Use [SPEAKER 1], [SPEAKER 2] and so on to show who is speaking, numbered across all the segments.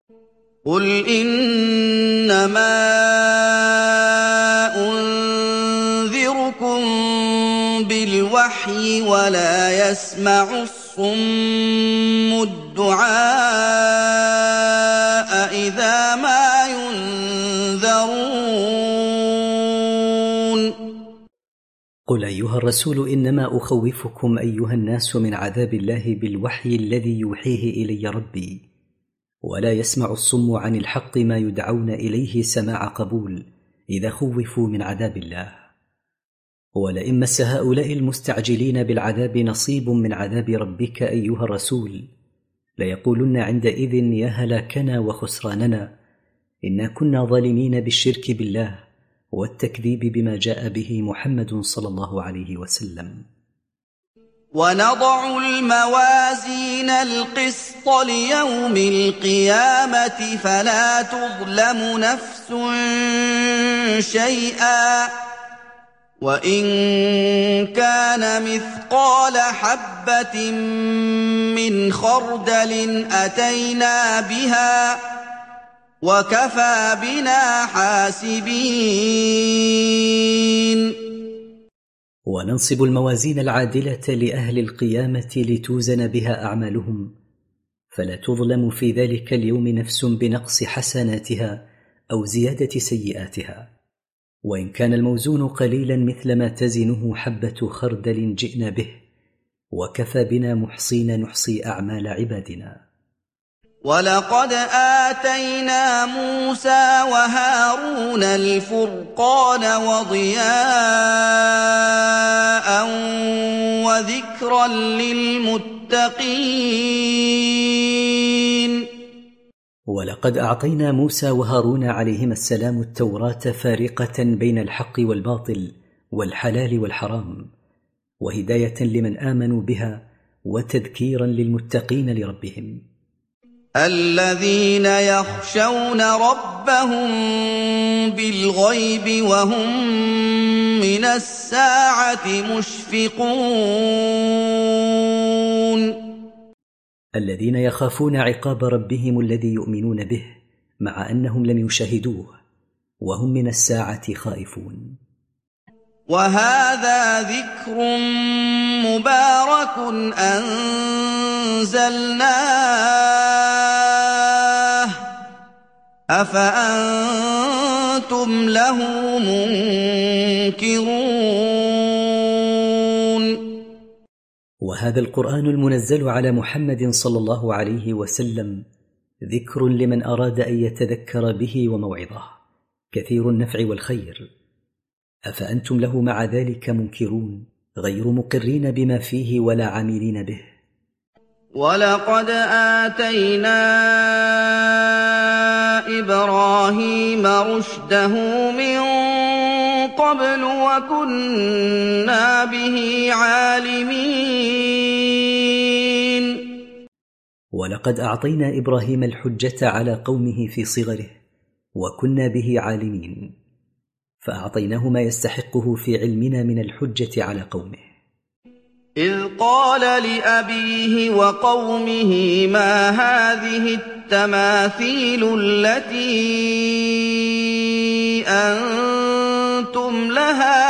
[SPEAKER 1] قُلْ إِنَّمَا أُنذِرُكُم بِالْوَحْيِ وَلَا يَسْمَعُ الصُّمُّ الدُّعَاءَ إِذَا مَا يُنذَرُونَ
[SPEAKER 2] قل أيها الرسول إنما أخوفكم أيها الناس من عذاب الله بالوحي الذي يوحيه إلي ربي، ولا يسمع الصم عن الحق ما يدعون إليه سماع قبول إذا خوفوا من عذاب الله. ولئن مس هؤلاء المستعجلين بالعذاب نصيب من عذاب ربك أيها الرسول ليقولن عندئذ يا هلاكنا وخسراننا، إنا كنا ظالمين بالشرك بالله والتكذيب بما جاء به محمد صلى الله عليه وسلم.
[SPEAKER 1] ونضع الموازين القسط ليوم القيامة فلا تظلم نفس شيئا وإن كان مثقال حبة من خردل أتينا بها وكفى بنا حاسبين.
[SPEAKER 2] وننصب الموازين العادلة لأهل القيامة لتوزن بها أعمالهم، فلا تظلم في ذلك اليوم نفس بنقص حسناتها أو زيادة سيئاتها، وإن كان الموزون قليلا مثل ما تزنه حبة خردل جئنا به، وكفى بنا محصين نحصي أعمال عبادنا.
[SPEAKER 1] ولقد آتينا موسى وهارون الفرقان وضياء وذكرا للمتقين.
[SPEAKER 2] ولقد أعطينا موسى وهارون عليهما السلام التوراة فارقة بين الحق والباطل والحلال والحرام، وهداية لمن آمنوا بها وتذكيرا للمتقين لربهم.
[SPEAKER 1] الذين يخشون ربهم بالغيب وهم من الساعة مشفقون.
[SPEAKER 2] الذين يخافون عقاب ربهم الذي يؤمنون به مع أنهم لم يشاهدوه وهم من الساعة خائفون.
[SPEAKER 1] وهذا ذكر مبارك أنزلناه أفأنتم له منكرون.
[SPEAKER 2] وهذا القرآن المنزل على محمد صلى الله عليه وسلم ذكر لمن أراد أن يتذكر به وموعظة كثير النفع والخير، أفأنتم له مع ذلك منكرون غير مقرين بما فيه ولا عاملين به.
[SPEAKER 1] ولقد آتينا إبراهيم رشده من قبل وكنا به عالمين.
[SPEAKER 2] ولقد أعطينا إبراهيم الحجة على قومه في صغره وكنا به عالمين، فأعطيناه ما يستحقه في علمنا من الحجة على قومه.
[SPEAKER 1] إذ قال لأبيه وقومه ما هذه التماثيل التي أنتم لها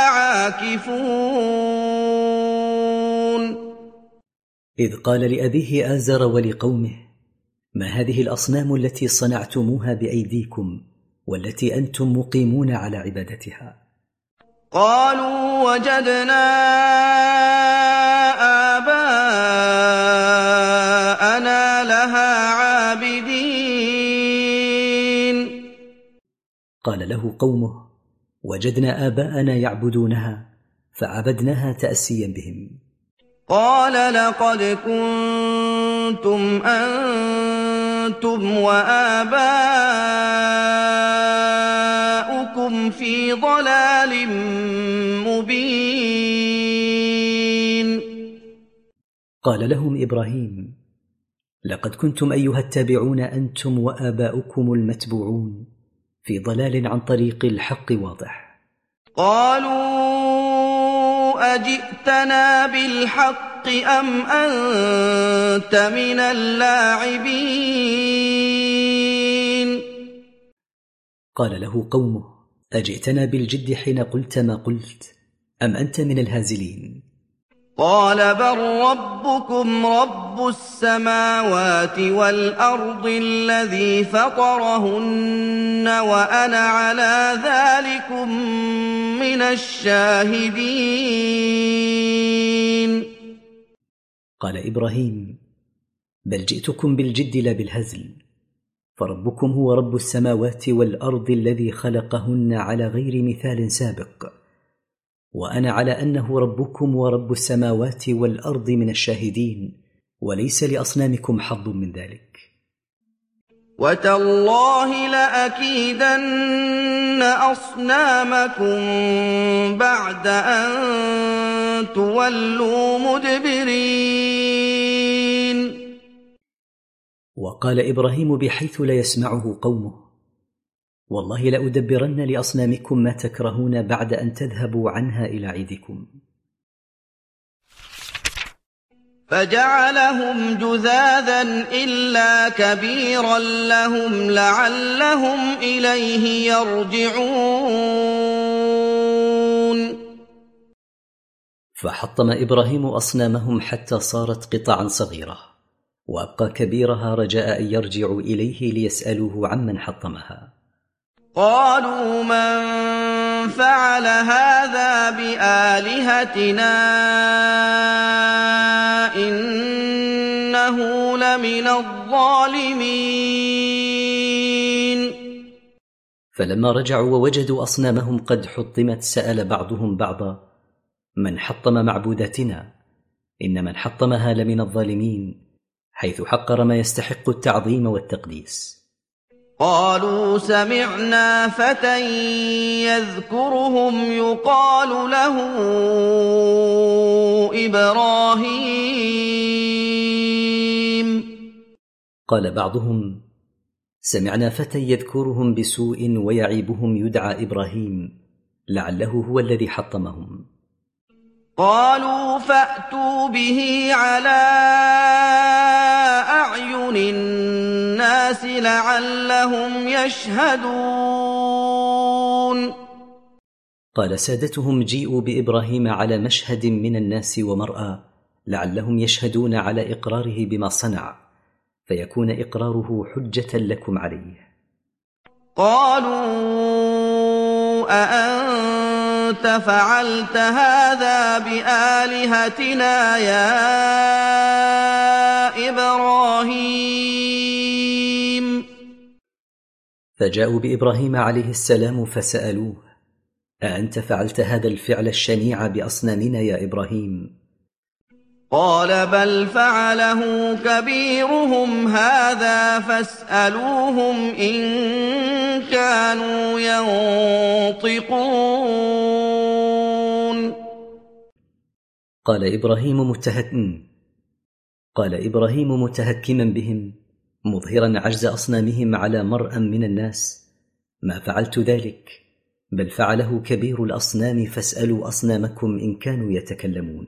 [SPEAKER 1] عاكفون.
[SPEAKER 2] إذ قال لأبيه آزر ولقومه ما هذه الأصنام التي صنعتموها بأيديكم والتي أنتم مقيمون على عبادتها؟
[SPEAKER 1] قالوا وجدنا آباءنا لها عابدين.
[SPEAKER 2] قال له قومه وجدنا آباءنا يعبدونها فعبدناها تأسيا بهم.
[SPEAKER 1] قال لقد كنتم أنتم وآباؤكم في ضلال مبين.
[SPEAKER 2] قال لهم إبراهيم لقد كنتم أيها التابعون أنتم وآباؤكم المتبوعون في ضلال عن طريق الحق واضح.
[SPEAKER 1] قالوا أجئتنا بالحق أم أنت من اللاعبين.
[SPEAKER 2] قال له قومه: أجئتنا بالجد حين قلت ما قلت أم أنت من الهازلين؟
[SPEAKER 1] قال: بل ربكم رب السماوات والأرض الذي فطرهن وأنا على ذلكم من الشاهدين.
[SPEAKER 2] قال إبراهيم: بل جئتكم بالجد لا بالهزل، فربكم هو رب السماوات والأرض الذي خلقهن على غير مثال سابق، وأنا على أنه ربكم ورب السماوات والأرض من الشاهدين، وليس لأصنامكم حظ من ذلك.
[SPEAKER 1] وتالله لأكيدن أصنامكم بعد أن تولوا مدبرين.
[SPEAKER 2] وقال إبراهيم بحيث لا يسمعه قومه: والله لأدبرن لأصنامكم ما تكرهون بعد أن تذهبوا عنها إلى عيدكم.
[SPEAKER 1] فجعلهم جذاذا إلا كبيرا لهم لعلهم إليه يرجعون.
[SPEAKER 2] فحطم إبراهيم أصنامهم حتى صارت قطعا صغيرة، وأبقى كبيرها رجاء أن يرجعوا إليه ليسألوه عمن حطمها.
[SPEAKER 1] قالوا: من فعل هذا بآلهتنا إنه لمن الظالمين.
[SPEAKER 2] فلما رجعوا ووجدوا أصنامهم قد حطمت سأل بعضهم بعضا: من حطم معبوداتنا؟ إن من حطمها لمن الظالمين، حيث حقر ما يستحق التعظيم والتقديس.
[SPEAKER 1] قالوا: سمعنا فتى يذكرهم يقال له إبراهيم.
[SPEAKER 2] قال بعضهم: سمعنا فتى يذكرهم بسوء ويعيبهم يدعى إبراهيم، لعله هو الذي حطمهم.
[SPEAKER 1] قالوا: فأتوا به على أعين الناس لعلهم يشهدون.
[SPEAKER 2] قال سادتهم: جيئوا بإبراهيم على مشهد من الناس ومرأى، لعلهم يشهدون على إقراره بما صنع، فيكون إقراره حجة لكم عليه.
[SPEAKER 1] قالوا: أأنت فعلت هذا بآلهتنا يا إبراهيم؟
[SPEAKER 2] فجاءوا بإبراهيم عليه السلام فسألوه: أأنت فعلت هذا الفعل الشنيع بأصنامنا يا إبراهيم؟
[SPEAKER 1] قال: بل فعله كبيرهم هذا فاسألوهم إن كانوا ينطقون. قال إبراهيم متهكما بهم
[SPEAKER 2] مظهرا عجز أصنامهم على مرأى من الناس: ما فعلت ذلك، بل فعله كبير الأصنام، فاسألوا أصنامكم إن كانوا يتكلمون.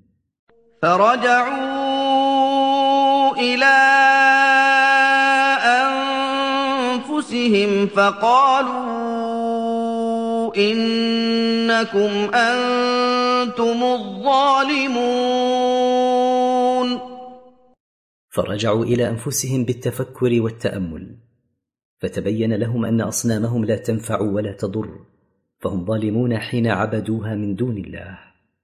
[SPEAKER 1] فرجعوا إلى أنفسهم فقالوا إنكم أنتم الظالمون.
[SPEAKER 2] فرجعوا إلى أنفسهم بالتفكر والتأمل، فتبين لهم أن أصنامهم لا تنفع ولا تضر، فهم ظالمون حين عبدوها من دون الله.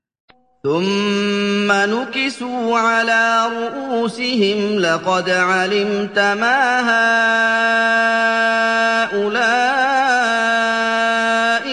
[SPEAKER 1] ثم نكسوا على رؤوسهم لقد علمت ما هؤلاء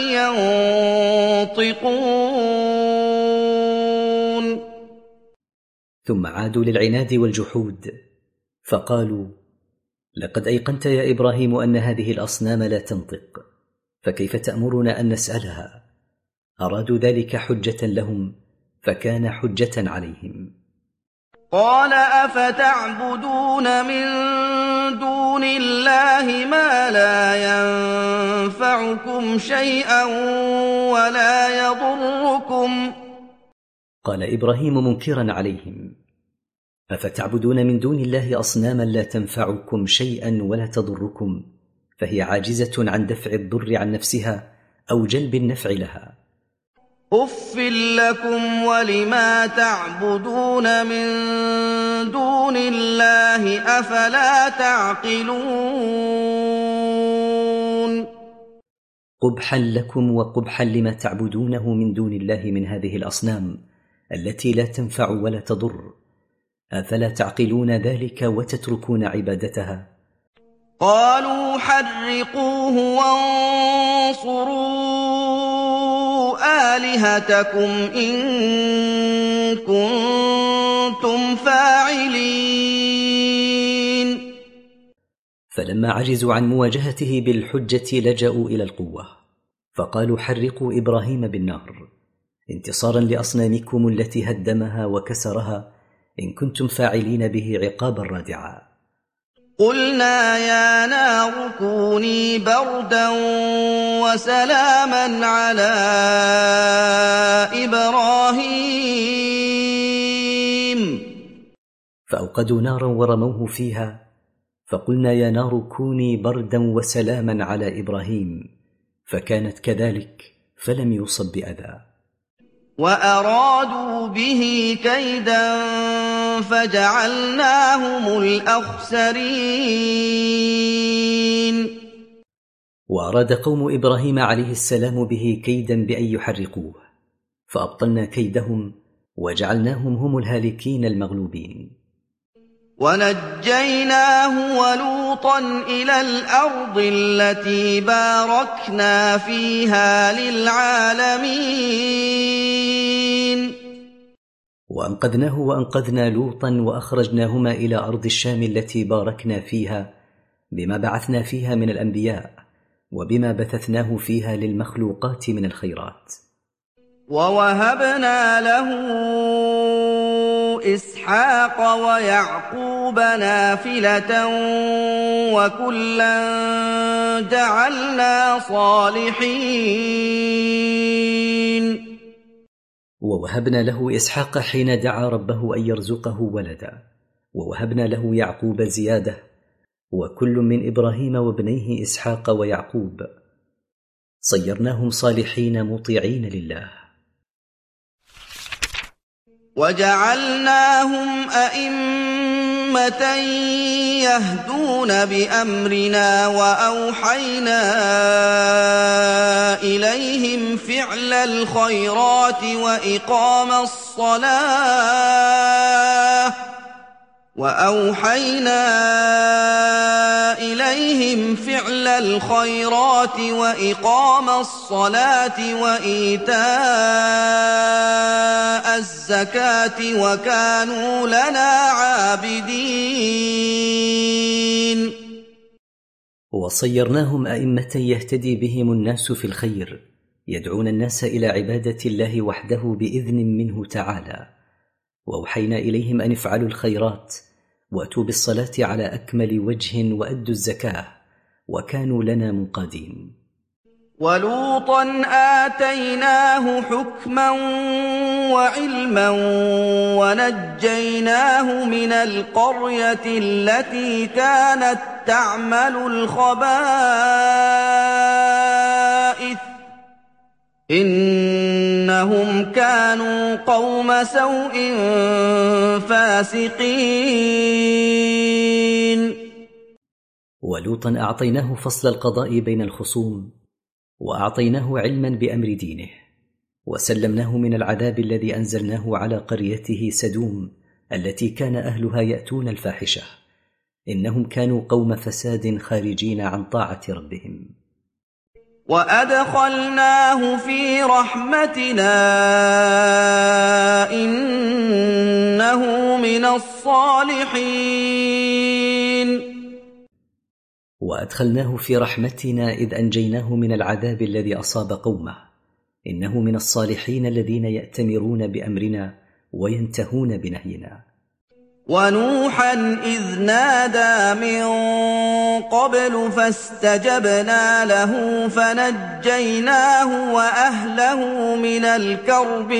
[SPEAKER 1] ينطقون.
[SPEAKER 2] ثم عادوا للعناد والجحود، فقالوا: لقد أيقنت يا إبراهيم أن هذه الأصنام لا تنطق، فكيف تأمرنا أن نسألها؟ أرادوا ذلك حجة لهم، فكان حجة عليهم.
[SPEAKER 1] قال: أفتعبدون من دون الله ما لا ينفعكم شيئا ولا يضركم؟
[SPEAKER 2] قال إبراهيم منكرا عليهم: أفتعبدون من دون الله أصناما لا تنفعكم شيئا ولا تضركم، فهي عاجزة عن دفع الضر عن نفسها أو جلب النفع لها.
[SPEAKER 1] أف لكم ولما تعبدون من دون الله أفلا تعقلون.
[SPEAKER 2] قبحا لكم وقبحا لما تعبدونه من دون الله من هذه الأصنام التي لا تنفع ولا تضر، أفلا تعقلون ذلك وتتركون عبادتها؟
[SPEAKER 1] قالوا حرقوه وانصروا آلهتكم إن كنتم فاعلين.
[SPEAKER 2] فلما عجزوا عن مواجهته بالحجة لجأوا إلى القوة، فقالوا حرقوا إبراهيم بالنار انتصارا لأصنامكم التي هدمها وكسرها إن كنتم فاعلين به عقابا رادعا.
[SPEAKER 1] قلنا يا نار كوني بردا وسلاما على إبراهيم.
[SPEAKER 2] فأوقدوا نارا ورموه فيها، فقلنا يا نار كوني بردا وسلاما على إبراهيم، فكانت كذلك فلم يصب بأذى.
[SPEAKER 1] وأرادوا به كيدا فجعلناهم الأخسرين.
[SPEAKER 2] وأراد قوم إبراهيم عليه السلام به كيدا بأن يحرقوه، فأبطلنا كيدهم وجعلناهم هم الهالكين المغلوبين.
[SPEAKER 1] ونجيناه ولوطا إلى الأرض التي باركنا فيها للعالمين.
[SPEAKER 2] وأنقذناه وأنقذنا لوطا وأخرجناهما إلى أرض الشام التي باركنا فيها بما بعثنا فيها من الأنبياء وبما بثثناه فيها للمخلوقات من الخيرات.
[SPEAKER 1] ووهبنا له إسحاق ويعقوب نافلة وكلا جعلنا صالحين.
[SPEAKER 2] ووهبنا له إسحاق حين دعا ربه أن يرزقه ولدا، ووهبنا له يعقوب زيادة، وكل من إبراهيم وابنيه إسحاق ويعقوب صيرناهم صالحين مطيعين لله.
[SPEAKER 1] وجعلناهم أئمة يهدون بأمرنا وأوحينا إليهم فعل الخيرات وإقام الصلاة وإيتاء الزكاة وكانوا لنا عابدين.
[SPEAKER 2] وصيرناهم أئمة يهتدي بهم الناس في الخير، يدعون الناس إلى عبادة الله وحده بإذن منه تعالى، وأوحينا إليهم أن افعلوا الخيرات وأتوا بالصلاة على أكمل وجه وأدوا الزكاة وكانوا لنا منقادين.
[SPEAKER 1] ولوطا آتيناه حكما وعلما ونجيناه من القرية التي كانت تعمل الخبائث إنهم كانوا قوم سوء فاسقين.
[SPEAKER 2] ولوطا أعطيناه فصل القضاء بين الخصوم، وأعطيناه علما بأمر دينه، وسلمناه من العذاب الذي أنزلناه على قريته سدوم التي كان أهلها يأتون الفاحشة، إنهم كانوا قوم فساد خارجين عن طاعة ربهم.
[SPEAKER 1] وأدخلناه في رحمتنا إنه من الصالحين.
[SPEAKER 2] وأدخلناه في رحمتنا إذ أنجيناه من العذاب الذي أصاب قومه، إنه من الصالحين الذين يأتمرون بأمرنا وينتهون بنهينا.
[SPEAKER 1] ونوحا إذ نادى من قبل فاستجبنا له فنجيناه وأهله من الكرب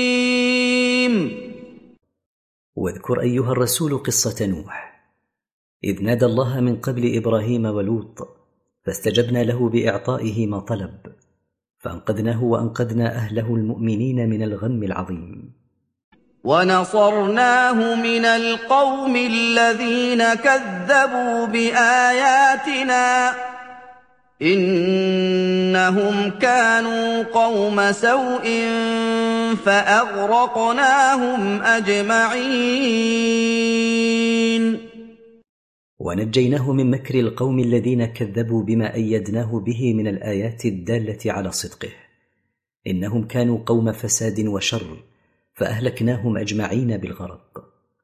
[SPEAKER 1] العظيم.
[SPEAKER 2] واذكر أيها الرسول قصة نوح، إذ نادى الله من قبل إبراهيم ولوط فاستجبنا له بإعطائه ما طلب، فأنقذناه وأنقذنا أهله المؤمنين من الغم العظيم.
[SPEAKER 1] ونصرناه من القوم الذين كذبوا بآياتنا إنهم كانوا قوم سوء فأغرقناهم أجمعين.
[SPEAKER 2] ونجيناه من مكر القوم الذين كذبوا بما أيدناه به من الآيات الدالة على صدقه، إنهم كانوا قوم فساد وشر فأهلكناهم أجمعين بالغرق.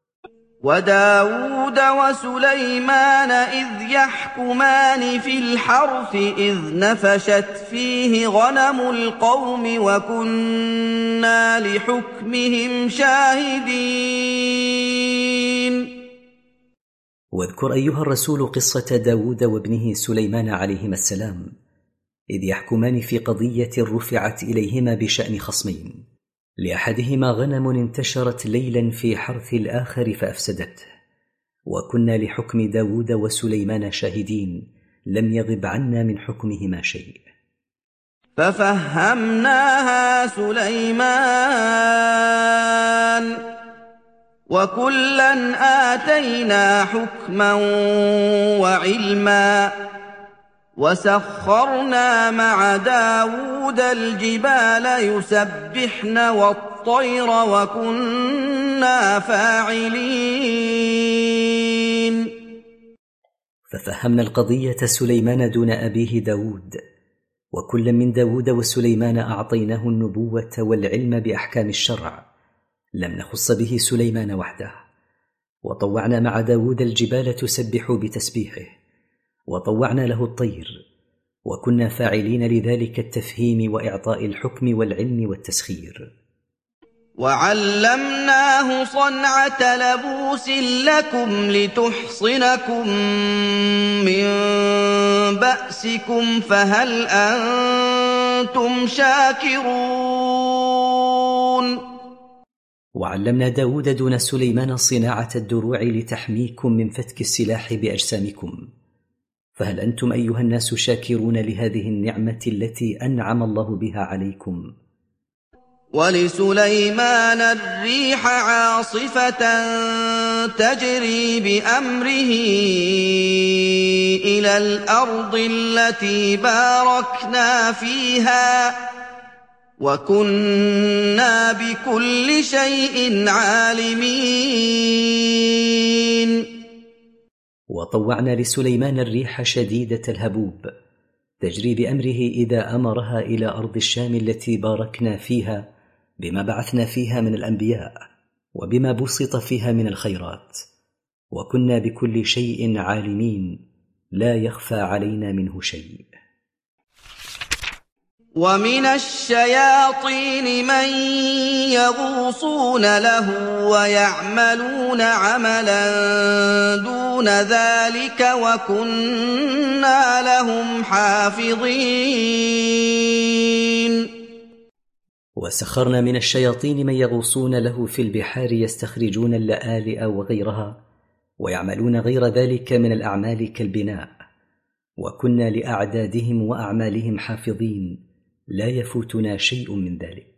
[SPEAKER 1] وداود وسليمان إذ يحكمان في الحرث إذ نفشت فيه غنم القوم وكنا لحكمهم شاهدين.
[SPEAKER 2] واذكر أيها الرسول قصة داود وابنه سليمان عليهما السلام إذ يحكمان في قضية رفعت إليهما بشأن خصمين، لأحدهما غنم انتشرت ليلا في حرث الآخر فأفسدته، وكنا لحكم داود وسليمان شاهدين لم يغب عنا من حكمهما شيء.
[SPEAKER 1] ففهمناها سليمان وكلا آتينا حكما وعلما وسخرنا مع داود الجبال يسبحن والطير وكنا فاعلين.
[SPEAKER 2] ففهمنا القضية سليمان دون أبيه داود، وكلا من داود وسليمان أعطيناه النبوة والعلم بأحكام الشرع، لم نخص به سليمان وحده. وطوعنا مع داود الجبال تسبح بتسبيحه، وطوعنا له الطير، وكنا فاعلين لذلك التفهيم وإعطاء الحكم والعلم والتسخير.
[SPEAKER 1] وعلمناه صنعة لبوس لكم لتحصنكم من بأسكم فهل أنتم شاكرون.
[SPEAKER 2] وعلمنا داود دون سليمان صناعة الدروع لتحميكم من فتك السلاح بأجسامكم، فهل أنتم أيها الناس شاكرون لهذه النعمة التي أنعم الله بها عليكم؟
[SPEAKER 1] ولسليمان الريح عاصفة تجري بأمره إلى الأرض التي باركنا فيها وكنا بكل شيء عالمين.
[SPEAKER 2] وطوعنا لسليمان الريح شديدة الهبوب تجري بأمره إذا أمرها إلى أرض الشام التي باركنا فيها بما بعثنا فيها من الأنبياء وبما بسط فيها من الخيرات، وكنا بكل شيء عالمين لا يخفى علينا منه شيء.
[SPEAKER 1] ومن الشياطين من يغوصون له ويعملون عملا دون ذلك وكنا لهم حافظين.
[SPEAKER 2] وسخرنا من الشياطين من يغوصون له في البحار يستخرجون اللآلئ وغيرها ويعملون غير ذلك من الأعمال كالبناء، وكنا لأعدادهم وأعمالهم حافظين لا يفوتنا شيء من ذلك.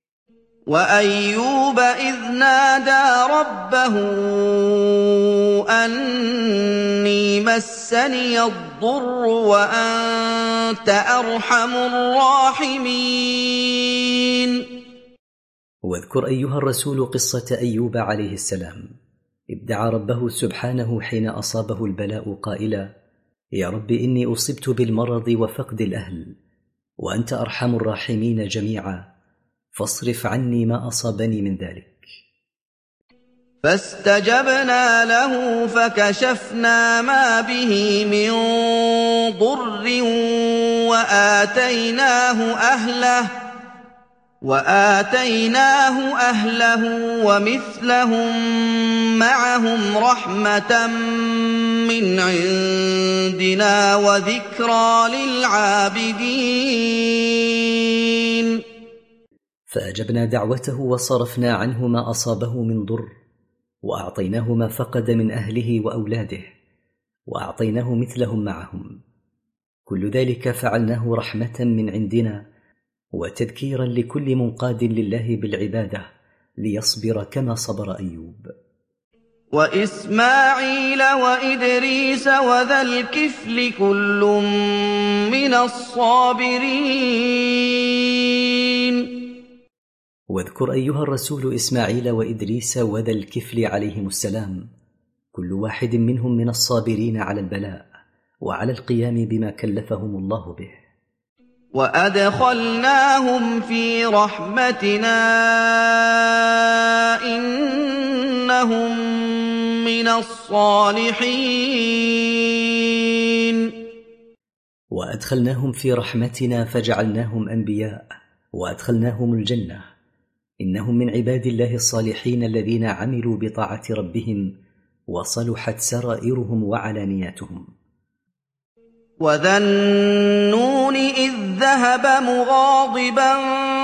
[SPEAKER 1] وأيوب إذ نادى ربه أني مسني الضر وأنت أرحم الراحمين.
[SPEAKER 2] واذكر أيها الرسول قصة أيوب عليه السلام إذ دعا ربه سبحانه حين أصابه البلاء قائلا: يا رب إني أصبت بالمرض وفقد الأهل وأنت أرحم الراحمين جميعا، فاصرف عني ما أصابني من ذلك.
[SPEAKER 1] فاستجبنا له فكشفنا ما به من ضر وآتيناه أهله ومثلهم معهم رحمة من عندنا وذكرى للعابدين.
[SPEAKER 2] فأجبنا دعوته وصرفنا عنه ما أصابه من ضر، وأعطيناه ما فقد من أهله وأولاده، وأعطيناه مثلهم معهم. كل ذلك فعلناه رحمة من عندنا وتذكيرا لكل منقاد لله بالعبادة ليصبر كما صبر أيوب.
[SPEAKER 1] وإسماعيل وإدريس وذا الكفل كل من الصابرين.
[SPEAKER 2] واذكر أيها الرسول إسماعيل وإدريس وذا الكفل عليهم السلام، كل واحد منهم من الصابرين على البلاء وعلى القيام بما كلفهم الله به.
[SPEAKER 1] وأدخلناهم في رحمتنا إنهم من الصالحين.
[SPEAKER 2] وأدخلناهم في رحمتنا فجعلناهم أنبياء وأدخلناهم الجنة، إنهم من عباد الله الصالحين الذين عملوا بطاعة ربهم وصلحت سرائرهم وعلانياتهم.
[SPEAKER 1] وذا النون إذ ذهب مغاضبا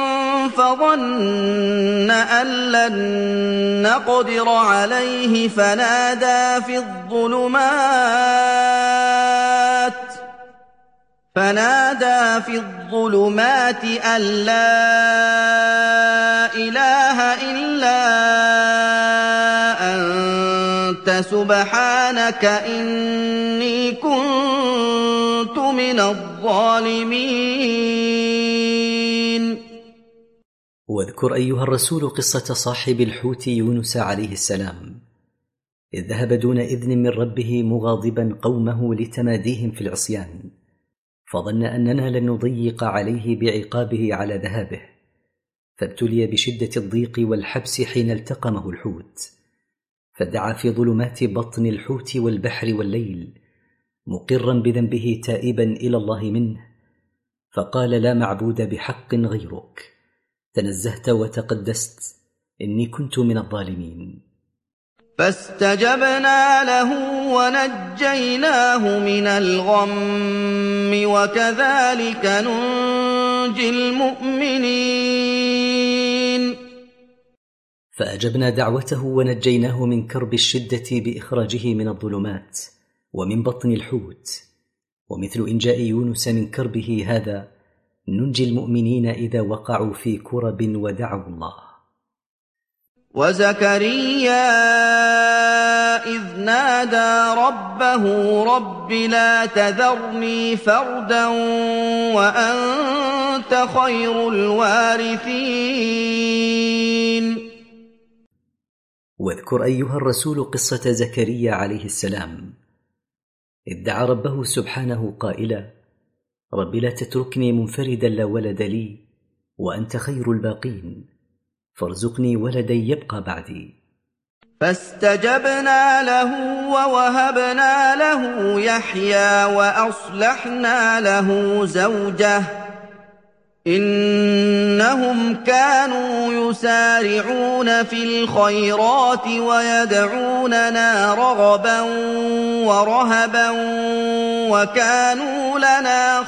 [SPEAKER 1] فظن أن لن نقدر عليه فنادى في الظلمات أن لا إله إلا أنت سبحانك إني كنت من الظالمين.
[SPEAKER 2] واذكر أيها الرسول قصة صاحب الحوت يونس عليه السلام، إذ ذهب دون إذن من ربه مغاضبا قومه لتماديهم في العصيان، فظن أننا لن نضيق عليه بعقابه على ذهابه، فابتلي بشدة الضيق والحبس حين التقمه الحوت، فدعا في ظلمات بطن الحوت والبحر والليل مقرا بذنبه تائبا إلى الله منه، فقال: لا معبود بحق غيرك، تنزهت وتقدست، إني كنت من الظالمين.
[SPEAKER 1] فاستجبنا له ونجيناه من الغم وكذلك ننجي المؤمنين.
[SPEAKER 2] فأجبنا دعوته ونجيناه من كرب الشدة بإخراجه من الظلمات ومن بطن الحوت، ومثل إنجاء يونس من كربه هذا ننجي المؤمنين إذا وقعوا في كرب ودعوا الله.
[SPEAKER 1] وزكريا إذ نادى ربه رب لا تذرني فردا وأنت خير الوارثين.
[SPEAKER 2] واذكر أيها الرسول قصة زكريا عليه السلام، إذ دعا ربه سبحانه قائلا: رب لا تتركني منفردا لا ولد لي وأنت خير الباقين، فارزقني ولدا يبقى بعدي.
[SPEAKER 1] فاستجبنا له ووهبنا له يحيى وأصلحنا له زوجه إنهم كانوا يسارعون في الخيرات ويدعوننا رغبا ورهبا وكانوا لنا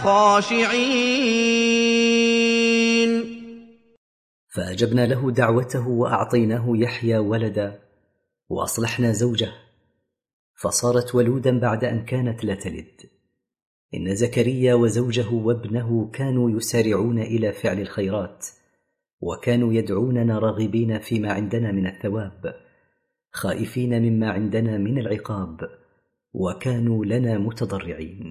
[SPEAKER 1] خاشعين.
[SPEAKER 2] فأجبنا له دعوته وأعطيناه يحيى ولدا وأصلحنا زوجه، فصارت ولودا بعد أن كانت لا تلد. إن زكريا وزوجه وابنه كانوا يسارعون إلى فعل الخيرات، وكانوا يدعوننا راغبين فيما عندنا من الثواب، خائفين مما عندنا من العقاب، وكانوا لنا متضرعين.